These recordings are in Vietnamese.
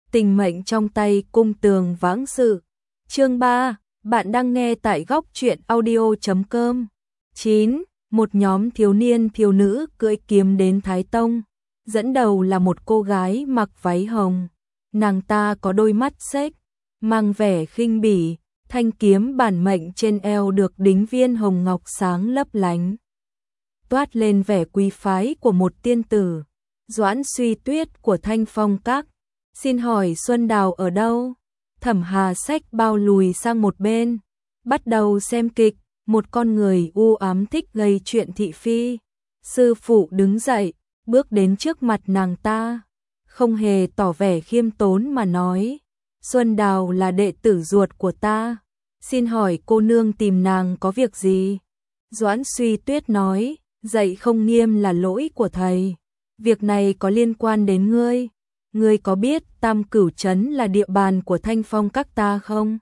Tình mệnh trong tay cung tường vãng sự. Chương 3, bạn đang nghe tại góc truyện audio.com. 9. Một nhóm thiếu niên thiếu nữ cưỡi kiếm đến Thái Tông. Dẫn đầu là một cô gái mặc váy hồng. Nàng ta có đôi mắt xếch, mang vẻ khinh bỉ, thanh kiếm bản mệnh trên eo được đính viên hồng ngọc sáng lấp lánh. Toát lên vẻ quý phái của một tiên tử. Doãn Suy Tuyết của Thanh Phong Các. Xin hỏi Xuân Đào ở đâu? Thẩm Hà xách bao lùi sang một bên. Bắt đầu xem kịch, một con người u ám thích gây chuyện thị phi. Sư phụ đứng dậy, bước đến trước mặt nàng ta. Không hề tỏ vẻ khiêm tốn mà nói. Xuân Đào là đệ tử ruột của ta. Xin hỏi cô nương tìm nàng có việc gì? Doãn Suy Tuyết nói, dạy không nghiêm là lỗi của thầy. Việc này có liên quan đến ngươi. Ngươi có biết Tam Cửu Trấn là địa bàn của Thanh Phong Các ta không?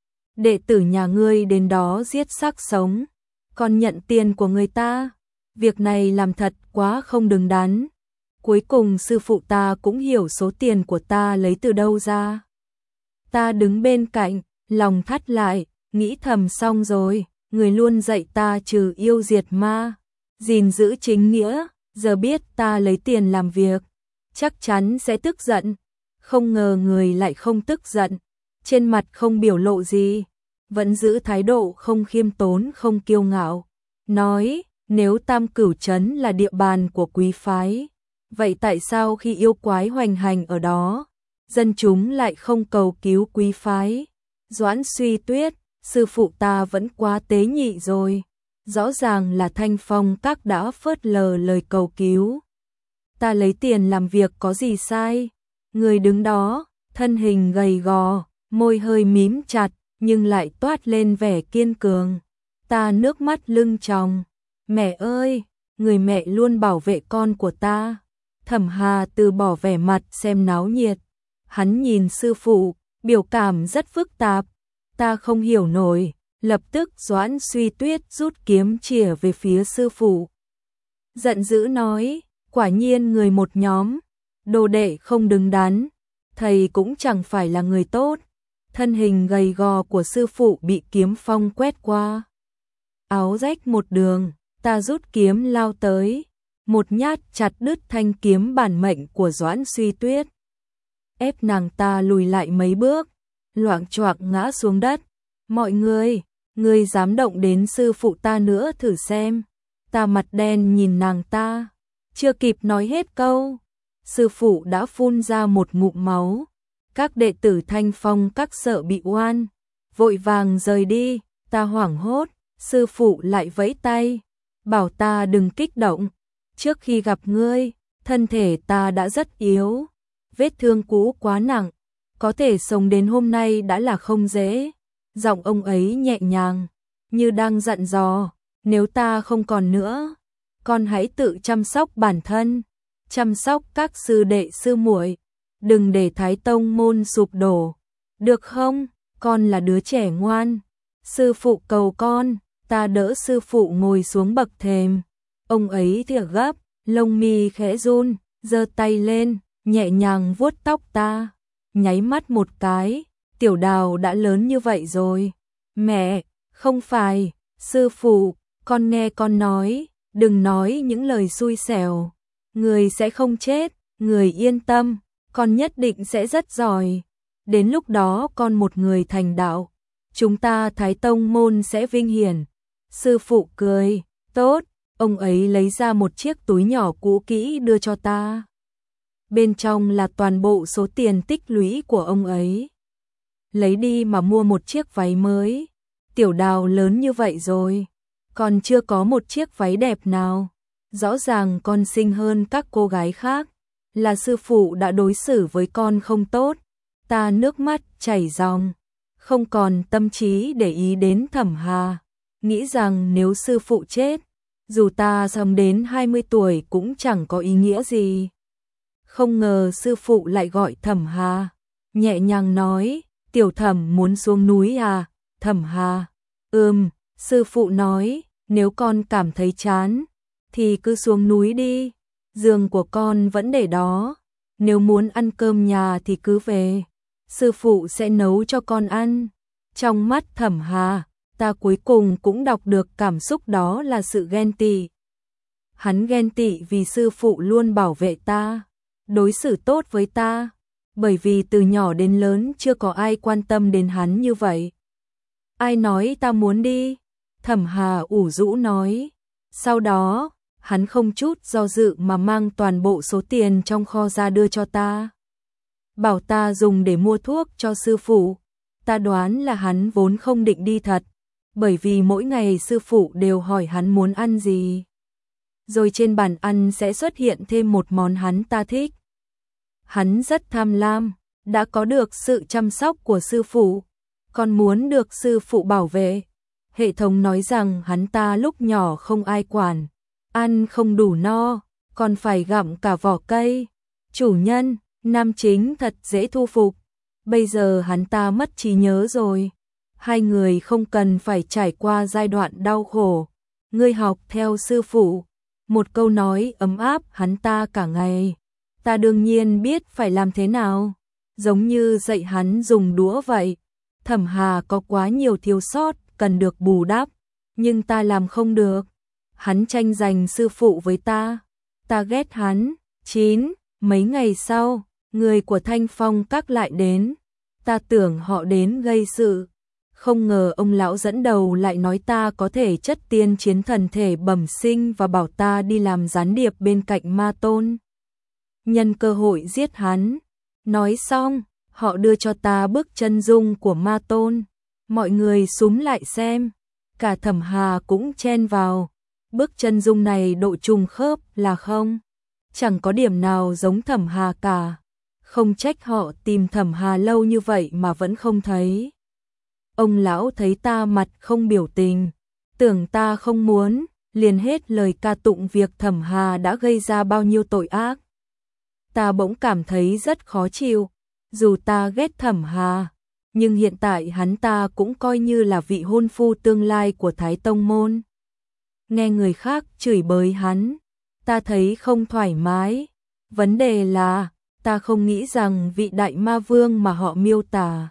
Đệ tử nhà ngươi đến đó giết xác sống, còn nhận tiền của người ta. Việc này làm thật quá không đứng đắn. Cuối cùng sư phụ ta cũng hiểu số tiền của ta lấy từ đâu ra. Ta đứng bên cạnh, lòng thắt lại, nghĩ thầm xong rồi, người luôn dạy ta trừ yêu diệt ma, gìn giữ chính nghĩa, giờ biết ta lấy tiền làm việc, chắc chắn sẽ tức giận. Không ngờ người lại không tức giận, trên mặt không biểu lộ gì, vẫn giữ thái độ không khiêm tốn không kiêu ngạo. Nói, nếu Tam Cửu Trấn là địa bàn của quý phái, vậy tại sao khi yêu quái hoành hành ở đó, dân chúng lại không cầu cứu quý phái? Doãn Suy Tuyết, sư phụ ta vẫn quá tế nhị rồi. Rõ ràng là Thanh Phong Các đã phớt lờ lời cầu cứu. Ta lấy tiền làm việc có gì sai? Người đứng đó, thân hình gầy gò, môi hơi mím chặt, nhưng lại toát lên vẻ kiên cường. Ta nước mắt lưng tròng. Mẹ ơi, người mẹ luôn bảo vệ con của ta. Thẩm Hà từ bỏ vẻ mặt xem náo nhiệt. Hắn nhìn sư phụ, biểu cảm rất phức tạp. Ta không hiểu nổi. Lập tức Doãn Suy Tuyết rút kiếm chĩa về phía sư phụ. Giận dữ nói, quả nhiên người một nhóm, đồ đệ không đứng đắn, thầy cũng chẳng phải là người tốt. Thân hình gầy gò của sư phụ bị kiếm phong quét qua. Áo rách một đường, ta rút kiếm lao tới, một nhát chặt đứt thanh kiếm bản mệnh của Doãn Suy Tuyết. Ép nàng ta lùi lại mấy bước, loạng choạng ngã xuống đất. Mọi người dám động đến sư phụ ta nữa thử xem. Ta mặt đen nhìn nàng ta, chưa kịp nói hết câu, sư phụ đã phun ra một ngụm máu. Các đệ tử Thanh Phong Các sợ bị oan, vội vàng rời đi. Ta hoảng hốt, sư phụ lại vẫy tay, bảo ta đừng kích động. Trước khi gặp ngươi, thân thể ta đã rất yếu, vết thương cũ quá nặng, có thể sống đến hôm nay đã là không dễ. Giọng ông ấy nhẹ nhàng, như đang dặn dò, nếu ta không còn nữa, con hãy tự chăm sóc bản thân, chăm sóc các sư đệ sư muội, đừng để Thái Tông môn sụp đổ, được không? Con là đứa trẻ ngoan, sư phụ cầu con. Ta đỡ sư phụ ngồi xuống bậc thềm, ông ấy thìa gấp, lông mi khẽ run, giơ tay lên, nhẹ nhàng vuốt tóc ta, nháy mắt một cái. Tiểu Đào đã lớn như vậy rồi. Mẹ, không phải, sư phụ, con nghe con nói, đừng nói những lời xui xẻo. Người sẽ không chết, người yên tâm, con nhất định sẽ rất giỏi. Đến lúc đó con một người thành đạo, chúng ta Thái Tông môn sẽ vinh hiển. Sư phụ cười, tốt, ông ấy lấy ra một chiếc túi nhỏ cũ kỹ đưa cho ta. Bên trong là toàn bộ số tiền tích lũy của ông ấy. Lấy đi mà mua một chiếc váy mới. Tiểu Đào lớn như vậy rồi, còn chưa có một chiếc váy đẹp nào. Rõ ràng con xinh hơn các cô gái khác, là sư phụ đã đối xử với con không tốt. Ta nước mắt chảy ròng, không còn tâm trí để ý đến Thẩm Hà, nghĩ rằng nếu sư phụ chết, dù ta sống đến 20 tuổi cũng chẳng có ý nghĩa gì. Không ngờ sư phụ lại gọi Thẩm Hà, nhẹ nhàng nói, Tiểu Thẩm muốn xuống núi à? Thẩm Hà, sư phụ nói, nếu con cảm thấy chán, thì cứ xuống núi đi, giường của con vẫn để đó. nếu muốn ăn cơm nhà thì cứ về, sư phụ sẽ nấu cho con ăn. Trong mắt Thẩm Hà, ta cuối cùng cũng đọc được cảm xúc đó là sự ghen tị. Hắn ghen tị vì sư phụ luôn bảo vệ ta, đối xử tốt với ta, bởi vì từ nhỏ đến lớn chưa có ai quan tâm đến hắn như vậy. Ai nói ta muốn đi? Thẩm Hà ủ rũ nói. Sau đó, hắn không chút do dự mà mang toàn bộ số tiền trong kho ra đưa cho ta. Bảo ta dùng để mua thuốc cho sư phụ. Ta đoán là hắn vốn không định đi thật, bởi vì mỗi ngày sư phụ đều hỏi hắn muốn ăn gì. Rồi trên bàn ăn sẽ xuất hiện thêm một món hắn ta thích. Hắn rất tham lam, đã có được sự chăm sóc của sư phụ, còn muốn được sư phụ bảo vệ. Hệ thống nói rằng hắn ta lúc nhỏ không ai quản, ăn không đủ no, còn phải gặm cả vỏ cây. Chủ nhân, nam chính thật dễ thu phục. Bây giờ hắn ta mất trí nhớ rồi. Hai người không cần phải trải qua giai đoạn đau khổ. Ngươi học theo sư phụ. Một câu nói ấm áp hắn ta cả ngày. Ta đương nhiên biết phải làm thế nào. Giống như dạy hắn dùng đũa vậy. Thẩm Hà có quá nhiều thiếu sót cần được bù đắp, nhưng ta làm không được. Hắn tranh giành sư phụ với ta. Ta ghét hắn. 9. Mấy ngày sau, người của Thanh Phong Các lại đến. Ta tưởng họ đến gây sự. Không ngờ ông lão dẫn đầu lại nói ta có thể chất tiên chiến thần thể bẩm sinh và bảo ta đi làm gián điệp bên cạnh Ma Tôn. Nhân cơ hội giết hắn. Nói xong, họ đưa cho ta bức chân dung của Ma Tôn. Mọi người xúm lại xem. Cả Thẩm Hà cũng chen vào. Bức chân dung này độ trùng khớp là không. Chẳng có điểm nào giống Thẩm Hà cả. Không trách họ tìm Thẩm Hà lâu như vậy mà vẫn không thấy. Ông lão thấy ta mặt không biểu tình, tưởng ta không muốn, liền hết lời ca tụng việc Thẩm Hà đã gây ra bao nhiêu tội ác. Ta bỗng cảm thấy rất khó chịu, dù ta ghét Thẩm Hà, nhưng hiện tại hắn ta cũng coi như là vị hôn phu tương lai của Thái Tông Môn. Nghe người khác chửi bới hắn, ta thấy không thoải mái. Vấn đề là, ta không nghĩ rằng vị đại ma vương mà họ miêu tả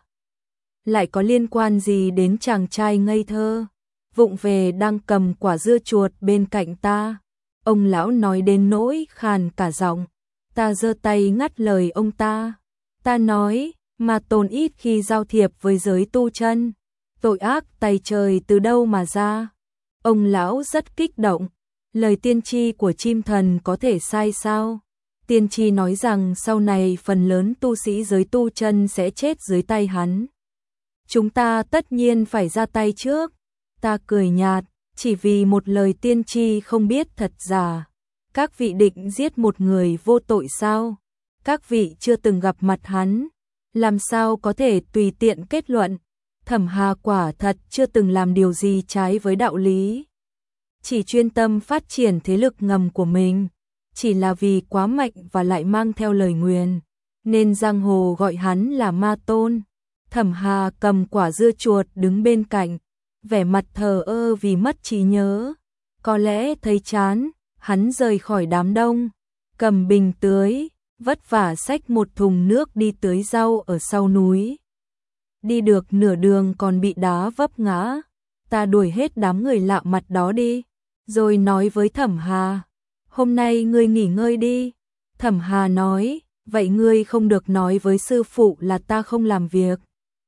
lại có liên quan gì đến chàng trai ngây thơ, vụng về đang cầm quả dưa chuột bên cạnh ta. Ông lão nói đến nỗi khàn cả giọng. Ta giơ tay ngắt lời ông ta. Ta nói, Ma Tôn ít khi giao thiệp với giới tu chân. Tội ác tày trời từ đâu mà ra? Ông lão rất kích động. Lời tiên tri của chim thần có thể sai sao? Tiên tri nói rằng sau này phần lớn tu sĩ giới tu chân sẽ chết dưới tay hắn. Chúng ta tất nhiên phải ra tay trước. Ta cười nhạt, chỉ vì một lời tiên tri không biết thật giả. Các vị định giết một người vô tội sao? Các vị chưa từng gặp mặt hắn, làm sao có thể tùy tiện kết luận? Thẩm Hà quả thật chưa từng làm điều gì trái với đạo lý. Chỉ chuyên tâm phát triển thế lực ngầm của mình. Chỉ là vì quá mạnh và lại mang theo lời nguyền, nên giang hồ gọi hắn là Ma Tôn. Thẩm Hà cầm quả dưa chuột đứng bên cạnh, vẻ mặt thờ ơ vì mất trí nhớ. Có lẽ thấy chán, hắn rời khỏi đám đông, cầm bình tưới, vất vả xách một thùng nước đi tưới rau ở sau núi. Đi được nửa đường còn bị đá vấp ngã. Ta đuổi hết đám người lạ mặt đó đi, rồi nói với Thẩm Hà, hôm nay ngươi nghỉ ngơi đi. Thẩm Hà nói, vậy ngươi không được nói với sư phụ là ta không làm việc.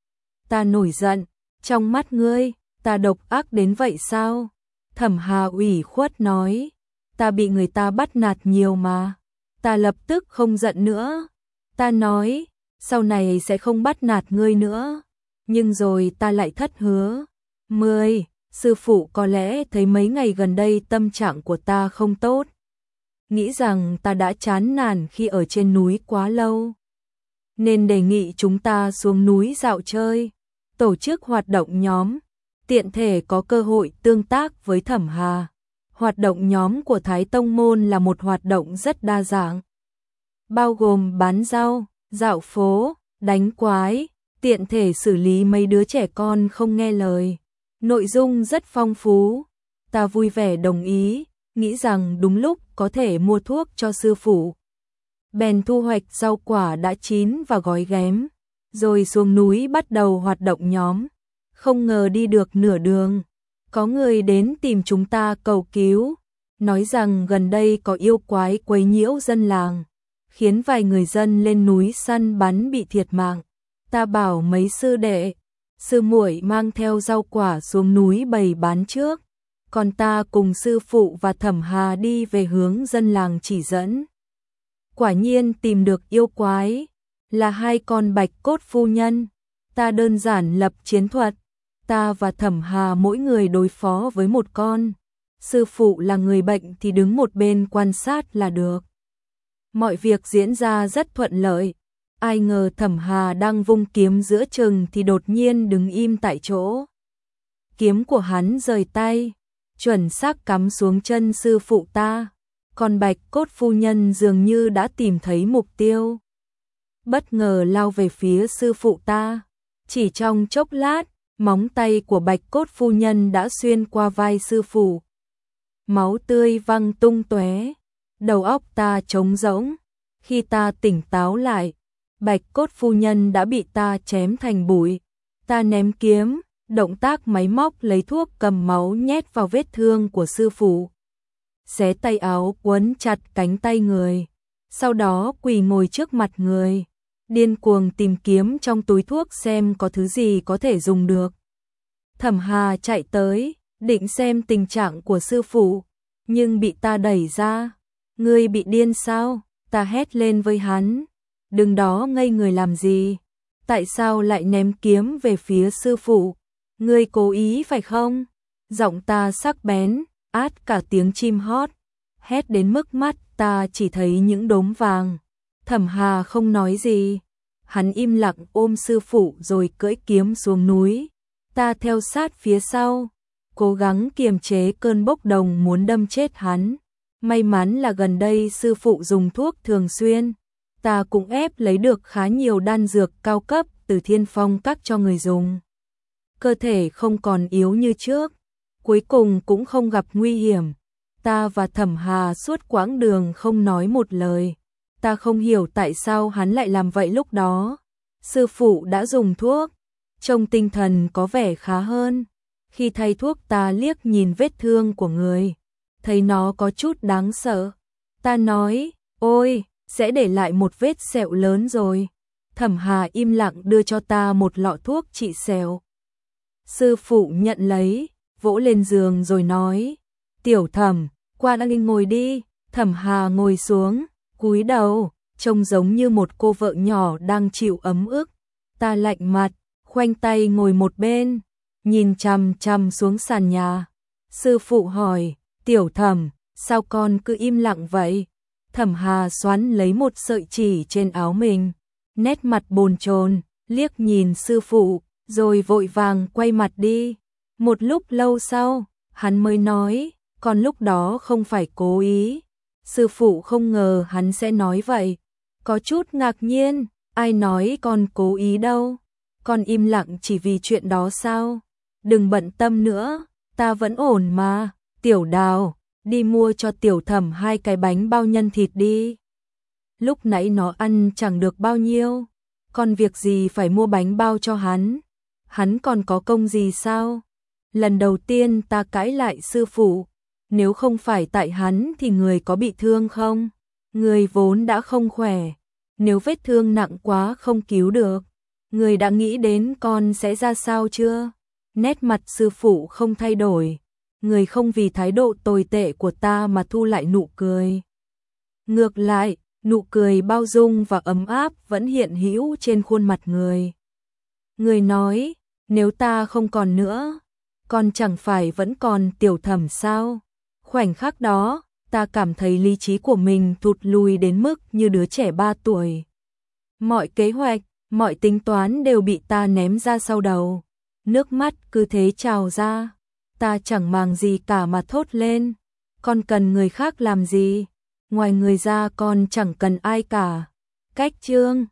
Ta nổi giận, trong mắt ngươi, ta độc ác đến vậy sao? Thẩm Hà ủy khuất nói, ta bị người ta bắt nạt nhiều mà. Ta lập tức không giận nữa. Ta nói, sau này sẽ không bắt nạt ngươi nữa. Nhưng rồi ta lại thất hứa. 10. Sư phụ có lẽ thấy mấy ngày gần đây tâm trạng của ta không tốt. Nghĩ rằng ta đã chán nản khi ở trên núi quá lâu, nên đề nghị chúng ta xuống núi dạo chơi, tổ chức hoạt động nhóm, tiện thể có cơ hội tương tác với Thẩm Hà. Hoạt động nhóm của Thái Tông Môn là một hoạt động rất đa dạng, bao gồm bán rau, dạo phố, đánh quái, tiện thể xử lý mấy đứa trẻ con không nghe lời. Nội dung rất phong phú. Ta vui vẻ đồng ý, nghĩ rằng đúng lúc có thể mua thuốc cho sư phụ. bèn thu hoạch rau quả đã chín và gói ghém, rồi xuống núi bắt đầu hoạt động nhóm. Không ngờ đi được nửa đường, có người đến tìm chúng ta cầu cứu, nói rằng gần đây có yêu quái quấy nhiễu dân làng, khiến vài người dân lên núi săn bắn bị thiệt mạng. Ta bảo mấy sư đệ, sư muội mang theo rau quả xuống núi bày bán trước, còn ta cùng sư phụ và Thẩm Hà đi về hướng dân làng chỉ dẫn. Quả nhiên tìm được yêu quái, là hai con bạch cốt phu nhân. Ta đơn giản lập chiến thuật, ta và Thẩm Hà mỗi người đối phó với một con. Sư phụ là người bệnh thì đứng một bên quan sát là được. Mọi việc diễn ra rất thuận lợi. Ai ngờ Thẩm Hà đang vung kiếm giữa chừng thì đột nhiên đứng im tại chỗ. Kiếm của hắn rời tay, chuẩn xác cắm xuống chân sư phụ ta. Còn bạch cốt phu nhân dường như đã tìm thấy mục tiêu, bất ngờ lao về phía sư phụ ta. Chỉ trong chốc lát, móng tay của bạch cốt phu nhân đã xuyên qua vai sư phụ. Máu tươi văng tung tóe, đầu óc ta trống rỗng. Khi ta tỉnh táo lại, bạch cốt phu nhân đã bị ta chém thành bụi. Ta ném kiếm, động tác máy móc lấy thuốc cầm máu nhét vào vết thương của sư phụ. Xé tay áo quấn chặt cánh tay người, sau đó quỳ ngồi trước mặt người, điên cuồng tìm kiếm trong túi thuốc xem có thứ gì có thể dùng được. Thẩm Hà chạy tới, định xem tình trạng của sư phụ, nhưng bị ta đẩy ra. Ngươi bị điên sao? Ta hét lên với hắn. Đừng đó ngây người làm gì? Tại sao lại ném kiếm về phía sư phụ? Ngươi cố ý phải không? Giọng ta sắc bén, át cả tiếng chim hót, hét đến mức mắt ta chỉ thấy những đốm vàng. Thẩm Hà không nói gì, hắn im lặng ôm sư phụ rồi cưỡi kiếm xuống núi. Ta theo sát phía sau, cố gắng kiềm chế cơn bốc đồng muốn đâm chết hắn. May mắn là gần đây sư phụ dùng thuốc thường xuyên, ta cũng ép lấy được khá nhiều đan dược cao cấp từ Thiên Phong Các cho người dùng. Cơ thể không còn yếu như trước, cuối cùng cũng không gặp nguy hiểm. Ta và Thẩm Hà suốt quãng đường không nói một lời. Ta không hiểu tại sao hắn lại làm vậy lúc đó. Sư phụ đã dùng thuốc, trông tinh thần có vẻ khá hơn. Khi thay thuốc ta liếc nhìn vết thương của người, thấy nó có chút đáng sợ. Ta nói, ôi, sẽ để lại một vết sẹo lớn rồi. Thẩm Hà im lặng đưa cho ta một lọ thuốc trị sẹo. Sư phụ nhận lấy, vỗ lên giường rồi nói, Tiểu Thẩm, qua đây ngồi đi. Thẩm Hà ngồi xuống, cúi đầu, trông giống như một cô vợ nhỏ đang chịu ấm ức. Ta lạnh mặt, khoanh tay ngồi một bên, nhìn chằm chằm xuống sàn nhà. Sư phụ hỏi, Tiểu Thẩm, sao con cứ im lặng vậy? Thẩm Hà xoắn lấy một sợi chỉ trên áo mình, nét mặt bồn chồn, liếc nhìn sư phụ, rồi vội vàng quay mặt đi. Một lúc lâu sau, hắn mới nói, con lúc đó không phải cố ý. Sư phụ không ngờ hắn sẽ nói vậy, có chút ngạc nhiên, ai nói con cố ý đâu, con im lặng chỉ vì chuyện đó sao? Đừng bận tâm nữa, ta vẫn ổn mà. Tiểu Đào, đi mua cho Tiểu Thẩm 2 cái bánh bao nhân thịt đi. Lúc nãy nó ăn chẳng được bao nhiêu, còn việc gì phải mua bánh bao cho hắn? Hắn còn có công gì sao? Lần đầu tiên ta cãi lại sư phụ, nếu không phải tại hắn thì người có bị thương không? Người vốn đã không khỏe, nếu vết thương nặng quá không cứu được, người đã nghĩ đến con sẽ ra sao chưa? Nét mặt sư phụ không thay đổi, người không vì thái độ tồi tệ của ta mà thu lại nụ cười. Ngược lại, nụ cười bao dung và ấm áp vẫn hiện hữu trên khuôn mặt người. Người nói, nếu ta không còn nữa, con chẳng phải vẫn còn Tiểu Thẩm sao? Khoảnh khắc đó, ta cảm thấy lý trí của mình thụt lùi đến mức như đứa trẻ 3 tuổi. Mọi kế hoạch, mọi tính toán đều bị ta ném ra sau đầu. Nước mắt cứ thế trào ra. Ta chẳng màng gì cả mà thốt lên. Con cần người khác làm gì? Ngoài người ra con chẳng cần ai cả. Cách chương